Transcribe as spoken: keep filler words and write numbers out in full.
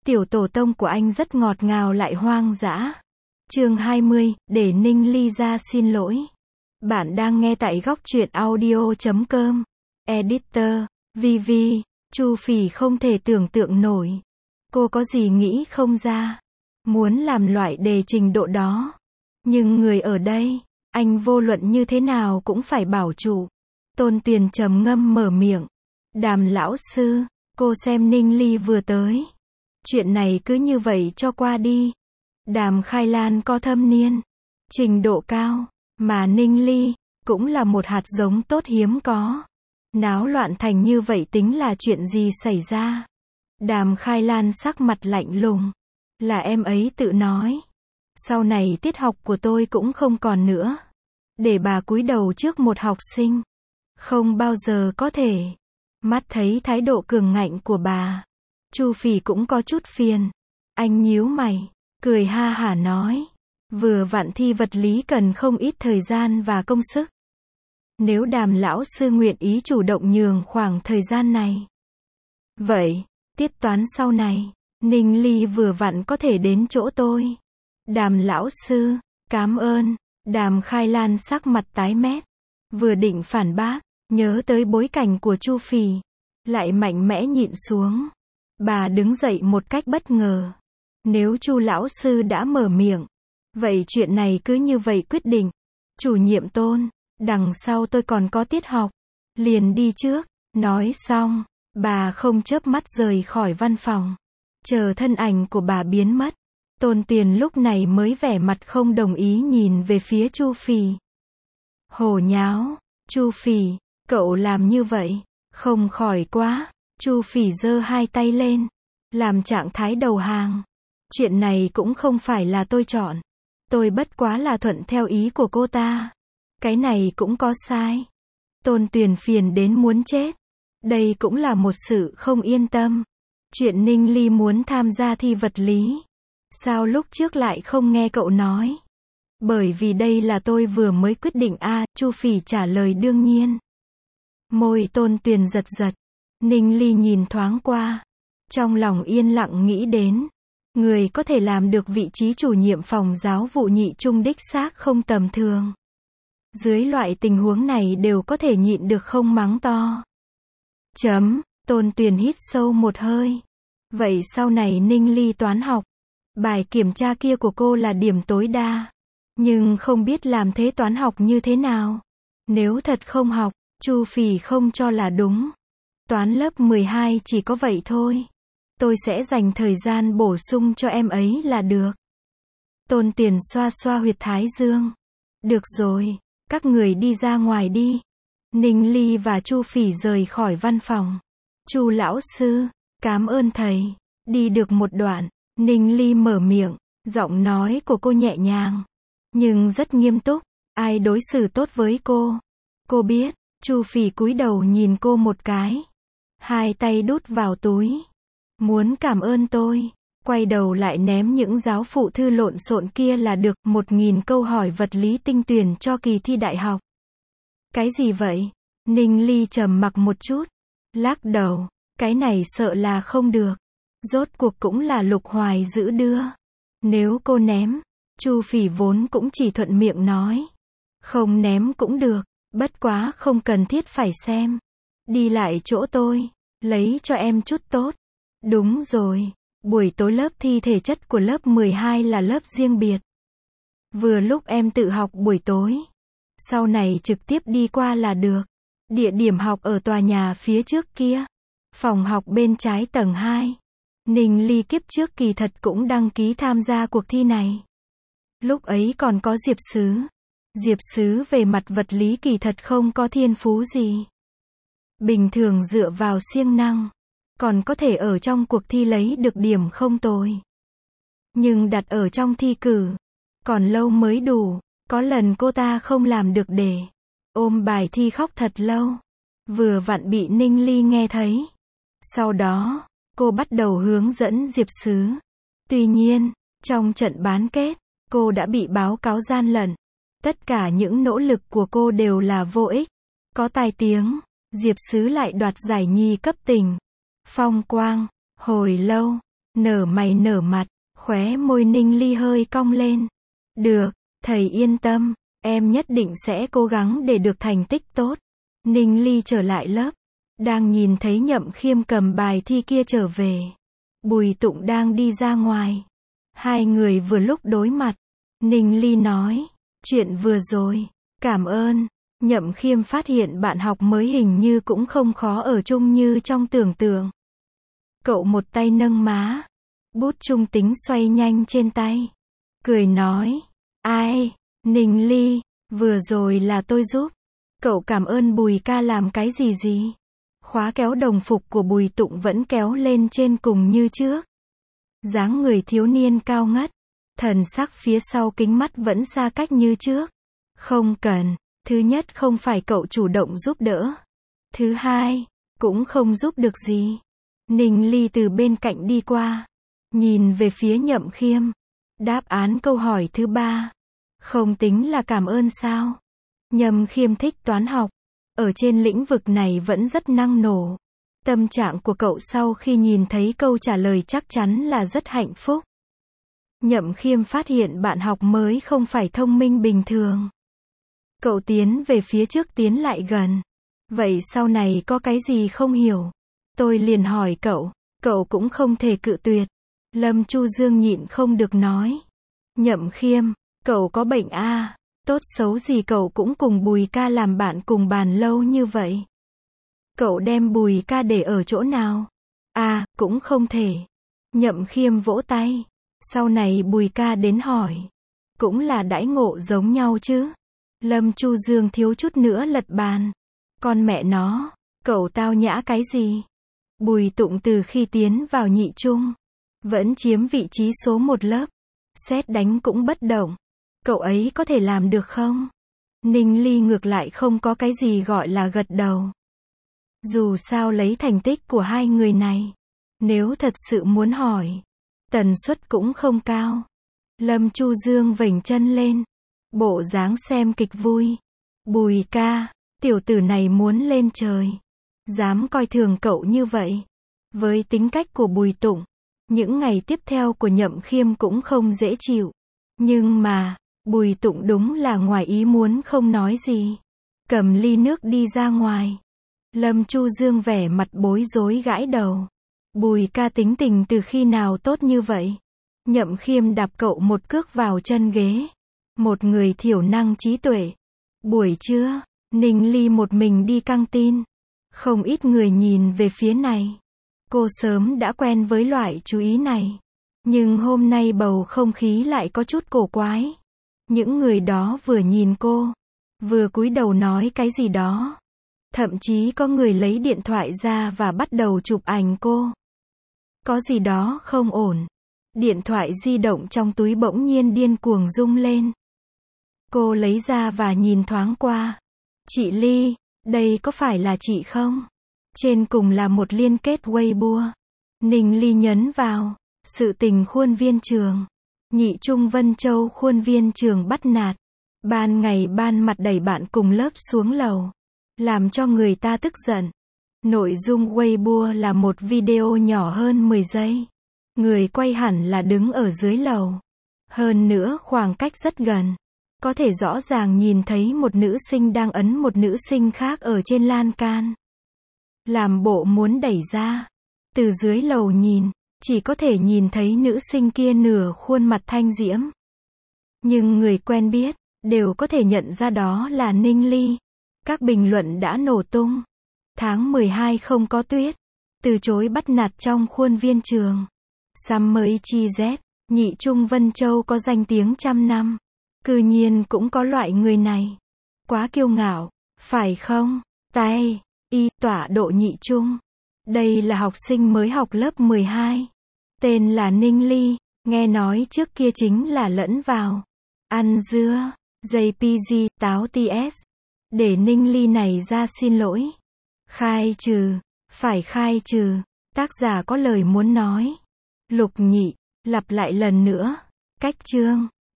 Tiểu tổ tông của anh rất ngọt ngào lại hoang dã. Chương hai mươi, để Ninh Ly ra xin lỗi. Bạn đang nghe tại góc truyện audio chấm com. Editor, vê vê, Chu Phỉ không thể tưởng tượng nổi. Cô có gì nghĩ không ra. Muốn làm loại đề trình độ đó. Nhưng người ở đây, anh vô luận như thế nào cũng phải bảo trụ. Tôn Tuyền trầm ngâm mở miệng. Đàm lão sư, cô xem Ninh Ly vừa tới. Chuyện này cứ như vậy cho qua đi. Đàm Khai Lan có thâm niên, trình độ cao, mà Ninh Ly cũng là một hạt giống tốt hiếm có. Náo loạn thành như vậy tính là chuyện gì xảy ra? Đàm Khai Lan sắc mặt lạnh lùng. Là em ấy tự nói. Sau này tiết học của tôi cũng không còn nữa. Để bà cúi đầu trước một học sinh. Không bao giờ có thể. Mắt thấy thái độ cường ngạnh của bà, Chu Phỉ cũng có chút phiền. Anh nhíu mày, cười ha hả nói. Vừa vặn thi vật lý cần không ít thời gian và công sức. Nếu Đàm lão sư nguyện ý chủ động nhường khoảng thời gian này. Vậy, tiết toán sau này, Ninh Ly vừa vặn có thể đến chỗ tôi. Đàm lão sư, cảm ơn. Đàm Khai Lan sắc mặt tái mét. Vừa định phản bác, nhớ tới bối cảnh của Chu Phỉ, lại mạnh mẽ nhịn xuống. Bà đứng dậy một cách bất ngờ. Nếu Chu lão sư đã mở miệng, vậy chuyện này cứ như vậy quyết định. Chủ nhiệm Tôn, đằng sau tôi còn có tiết học, liền đi trước. Nói xong, bà không chớp mắt rời khỏi văn phòng. Chờ thân ảnh của bà biến mất, Tôn Tiền lúc này mới vẻ mặt không đồng ý nhìn về phía Chu Phỉ. Hồ nháo, Chu Phỉ, cậu làm như vậy, không khỏi quá. Chu Phỉ giơ hai tay lên, làm trạng thái đầu hàng. Chuyện này cũng không phải là tôi chọn. Tôi bất quá là thuận theo ý của cô ta. Cái này cũng có sai. Tôn Tuyền phiền đến muốn chết. Đây cũng là một sự không yên tâm. Chuyện Ninh Ly muốn tham gia thi vật lý. Sao lúc trước lại không nghe cậu nói? Bởi vì đây là tôi vừa mới quyết định a. À, Chu Phỉ trả lời đương nhiên. Môi Tôn Tuyền giật giật. Ninh Ly nhìn thoáng qua. Trong lòng yên lặng nghĩ đến. Người có thể làm được vị trí chủ nhiệm phòng giáo vụ nhị trung đích xác không tầm thường. Dưới loại tình huống này đều có thể nhịn được không mắng to. Chấm, Tôn Tuyền hít sâu một hơi. Vậy sau này Ninh Ly toán học, bài kiểm tra kia của cô là điểm tối đa. Nhưng không biết làm thế toán học như thế nào. Nếu thật không học, Chu Phỉ không cho là đúng. Toán lớp mười hai chỉ có vậy thôi. Tôi sẽ dành thời gian bổ sung cho em ấy là được. Tôn Tiền xoa xoa huyệt thái dương. Được rồi, các người đi ra ngoài đi. Ninh Ly và Chu Phỉ rời khỏi văn phòng. Chu lão sư, cảm ơn thầy. Đi được một đoạn, Ninh Ly mở miệng, giọng nói của cô nhẹ nhàng, nhưng rất nghiêm túc. Ai đối xử tốt với cô? Cô biết. Chu Phỉ cúi đầu nhìn cô một cái. Hai tay đút vào túi. Muốn cảm ơn tôi. Quay đầu lại ném những giáo phụ thư lộn xộn kia là được. Một nghìn câu hỏi vật lý tinh tuyển cho kỳ thi đại học. Cái gì vậy? Ninh Ly trầm mặc một chút. Lắc đầu. Cái này sợ là không được. Rốt cuộc cũng là Lục Hoài giữ đưa. Nếu cô ném, Chu Phỉ vốn cũng chỉ thuận miệng nói. Không ném cũng được. Bất quá không cần thiết phải xem. Đi lại chỗ tôi. Lấy cho em chút tốt. Đúng rồi. Buổi tối lớp thi thể chất của lớp mười hai là lớp riêng biệt. Vừa lúc em tự học buổi tối. Sau này trực tiếp đi qua là được. Địa điểm học ở tòa nhà phía trước kia. Phòng học bên trái tầng hai. Ninh Ly kiếp trước kỳ thật cũng đăng ký tham gia cuộc thi này. Lúc ấy còn có Diệp Sứ. Diệp Sứ về mặt vật lý kỳ thật không có thiên phú gì. Bình thường dựa vào siêng năng, còn có thể ở trong cuộc thi lấy được điểm không tồi. Nhưng đặt ở trong thi cử, còn lâu mới đủ. Có lần cô ta không làm được đề. Ôm bài thi khóc thật lâu. Vừa vặn bị Ninh Ly nghe thấy. Sau đó, cô bắt đầu hướng dẫn Diệp Sứ. Tuy nhiên, trong trận bán kết, cô đã bị báo cáo gian lận. Tất cả những nỗ lực của cô đều là vô ích. Có tai tiếng, Diệp Sứ lại đoạt giải nhì cấp tỉnh. Phong quang, hồi lâu, Nở mày nở mặt, khóe môi Ninh Ly hơi cong lên. Được, thầy yên tâm, em nhất định sẽ cố gắng để được thành tích tốt. Ninh Ly trở lại lớp, đang nhìn thấy Nhậm Khiêm cầm bài thi kia trở về. Bùi Tụng đang đi ra ngoài. Hai người vừa lúc đối mặt. Ninh Ly nói, chuyện vừa rồi, cảm ơn. Nhậm Khiêm phát hiện bạn học mới hình như cũng không khó ở chung như trong tưởng tượng. Cậu một tay nâng má, bút trung tính xoay nhanh trên tay. Cười nói, ai, Ninh Ly, vừa rồi là tôi giúp. Cậu cảm ơn Bùi ca làm cái gì gì? Khóa kéo đồng phục của Bùi Tụng vẫn kéo lên trên cùng như trước. Dáng người thiếu niên cao ngất, thần sắc phía sau kính mắt vẫn xa cách như trước. Không cần, thứ nhất không phải cậu chủ động giúp đỡ. Thứ hai, cũng không giúp được gì. Ninh Ly từ bên cạnh đi qua, nhìn về phía Nhậm Khiêm. Đáp án câu hỏi thứ ba. Không tính là cảm ơn sao? Nhậm Khiêm thích toán học, ở trên lĩnh vực này vẫn rất năng nổ. Tâm trạng của cậu sau khi nhìn thấy câu trả lời chắc chắn là rất hạnh phúc. Nhậm Khiêm phát hiện bạn học mới không phải thông minh bình thường. Cậu tiến về phía trước tiến lại gần. Vậy sau này có cái gì không hiểu? Tôi liền hỏi cậu, cậu cũng không thể cự tuyệt. Lâm Chu Dương nhịn không được nói. Nhậm Khiêm, cậu có bệnh à? Tốt xấu gì cậu cũng cùng Bùi ca làm bạn cùng bàn lâu như vậy. Cậu đem Bùi ca để ở chỗ nào? À, cũng không thể. Nhậm Khiêm vỗ tay. Sau này Bùi ca đến hỏi. Cũng là đãi ngộ giống nhau chứ. Lâm Chu Dương thiếu chút nữa lật bàn. Con mẹ nó, cậu tao nhã cái gì? Bùi Tụng từ khi tiến vào nhị trung, vẫn chiếm vị trí số một lớp. Sét đánh cũng bất động. Cậu ấy có thể làm được không? Ninh Ly ngược lại không có cái gì gọi là gật đầu. Dù sao lấy thành tích của hai người này, nếu thật sự muốn hỏi, tần suất cũng không cao. Lâm Chu Dương vểnh chân lên, bộ dáng xem kịch vui. Bùi ca, tiểu tử này muốn lên trời. Dám coi thường cậu như vậy. Với tính cách của Bùi Tụng, những ngày tiếp theo của Nhậm Khiêm cũng không dễ chịu. Nhưng mà, Bùi Tụng đúng là ngoài ý muốn không nói gì. Cầm ly nước đi ra ngoài. Lâm Chu Dương vẻ mặt bối rối gãi đầu. Bùi ca tính tình từ khi nào tốt như vậy? Nhậm Khiêm đạp cậu một cước vào chân ghế. Một người thiểu năng trí tuệ. Buổi trưa, Ninh Ly một mình đi căng tin. Không ít người nhìn về phía này. Cô sớm đã quen với loại chú ý này. Nhưng hôm nay bầu không khí lại có chút cổ quái. Những người đó vừa nhìn cô, vừa cúi đầu nói cái gì đó. Thậm chí có người lấy điện thoại ra và bắt đầu chụp ảnh cô. Có gì đó không ổn. Điện thoại di động trong túi bỗng nhiên điên cuồng rung lên. Cô lấy ra và nhìn thoáng qua. Chị Ly, đây có phải là chị không? Trên cùng là một liên kết Weibo. Ninh Ly nhấn vào. Sự tình khuôn viên trường. Nhị trung Vân Châu khuôn viên trường bắt nạt. Ban ngày ban mặt đẩy bạn cùng lớp xuống lầu. Làm cho người ta tức giận. Nội dung Weibo là một video nhỏ hơn mười giây. Người quay hẳn là đứng ở dưới lầu. Hơn nữa khoảng cách rất gần. Có thể rõ ràng nhìn thấy một nữ sinh đang ấn một nữ sinh khác ở trên lan can. Làm bộ muốn đẩy ra. Từ dưới lầu nhìn, chỉ có thể nhìn thấy nữ sinh kia nửa khuôn mặt thanh diễm. Nhưng người quen biết, đều có thể nhận ra đó là Ninh Ly. Các bình luận đã nổ tung. Tháng mười hai không có tuyết. Từ chối bắt nạt trong khuôn viên trường. Summer Chi Z, nhị trung Vân Châu có danh tiếng trăm năm. Cư nhiên cũng có loại người này. Quá kiêu ngạo, phải không? Tay, y, tọa độ nhị trung. Đây là học sinh mới học lớp mười hai. Tên là Ninh Ly, nghe nói trước kia chính là lẫn vào. Ăn dưa, gi pê giê, táo tê ét. Để Ninh Ly này ra xin lỗi. Khai trừ, phải khai trừ. Tác giả có lời muốn nói. Lục nhị, lặp lại lần nữa. Cách chương.